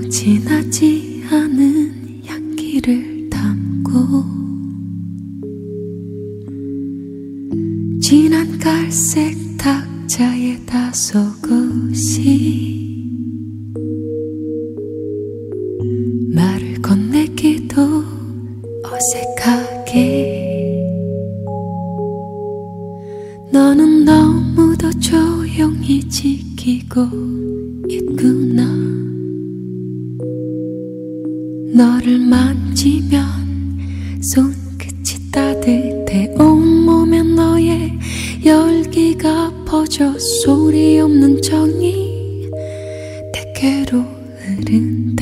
진하지 않은 향기를 담고 진한 갈색 탁자에 다소곳이 말을 건네기도 어색하게 너는 너무도 조용히 지키고 있구나. 너를 만지면 손끝이 따뜻해 온몸에 너의 열기가 퍼져 소리 없는 정이 내게로 흐른다.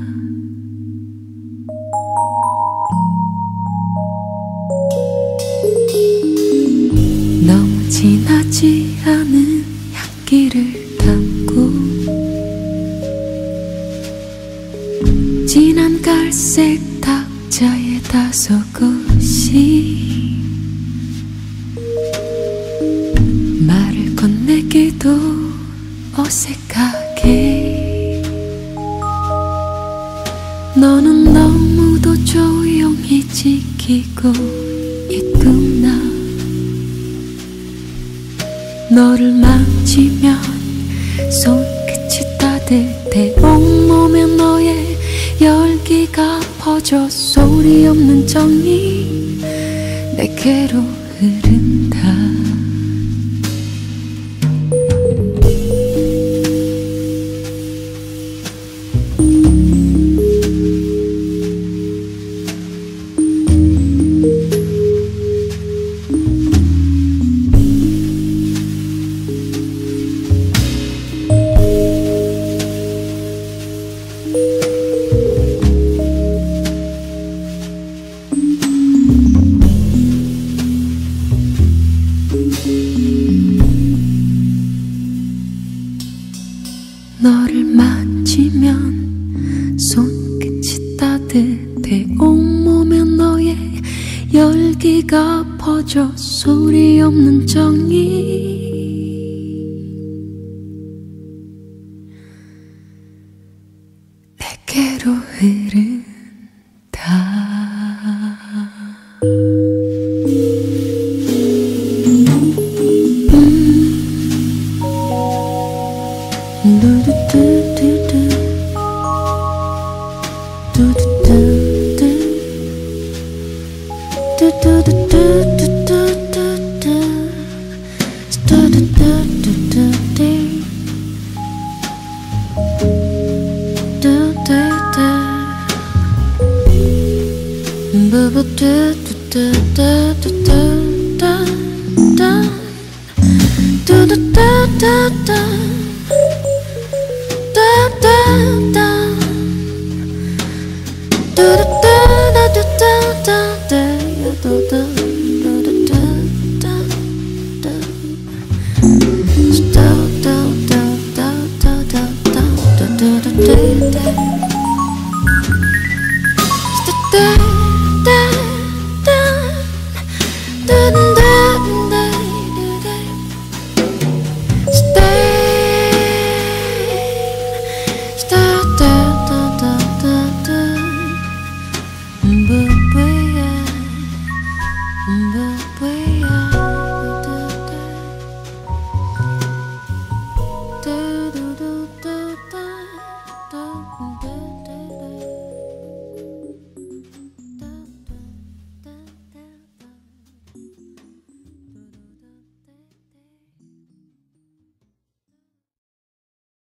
너무 진하지 않은 향기를 담고 진한 갈색 탁자에 다소곳이 말을 건네기도 어색하게 너는 너무도 조용히 지키고 있구나. 너를 만지면 손끝이 따뜻해 온몸에 너의 열기가 퍼져 소리 없는 정이 내게로 흐른다. 너를 만지면 손끝이 따뜻해 온몸에 너의 열기가 퍼져 소리 없는 정이 내게로 흐른다. Da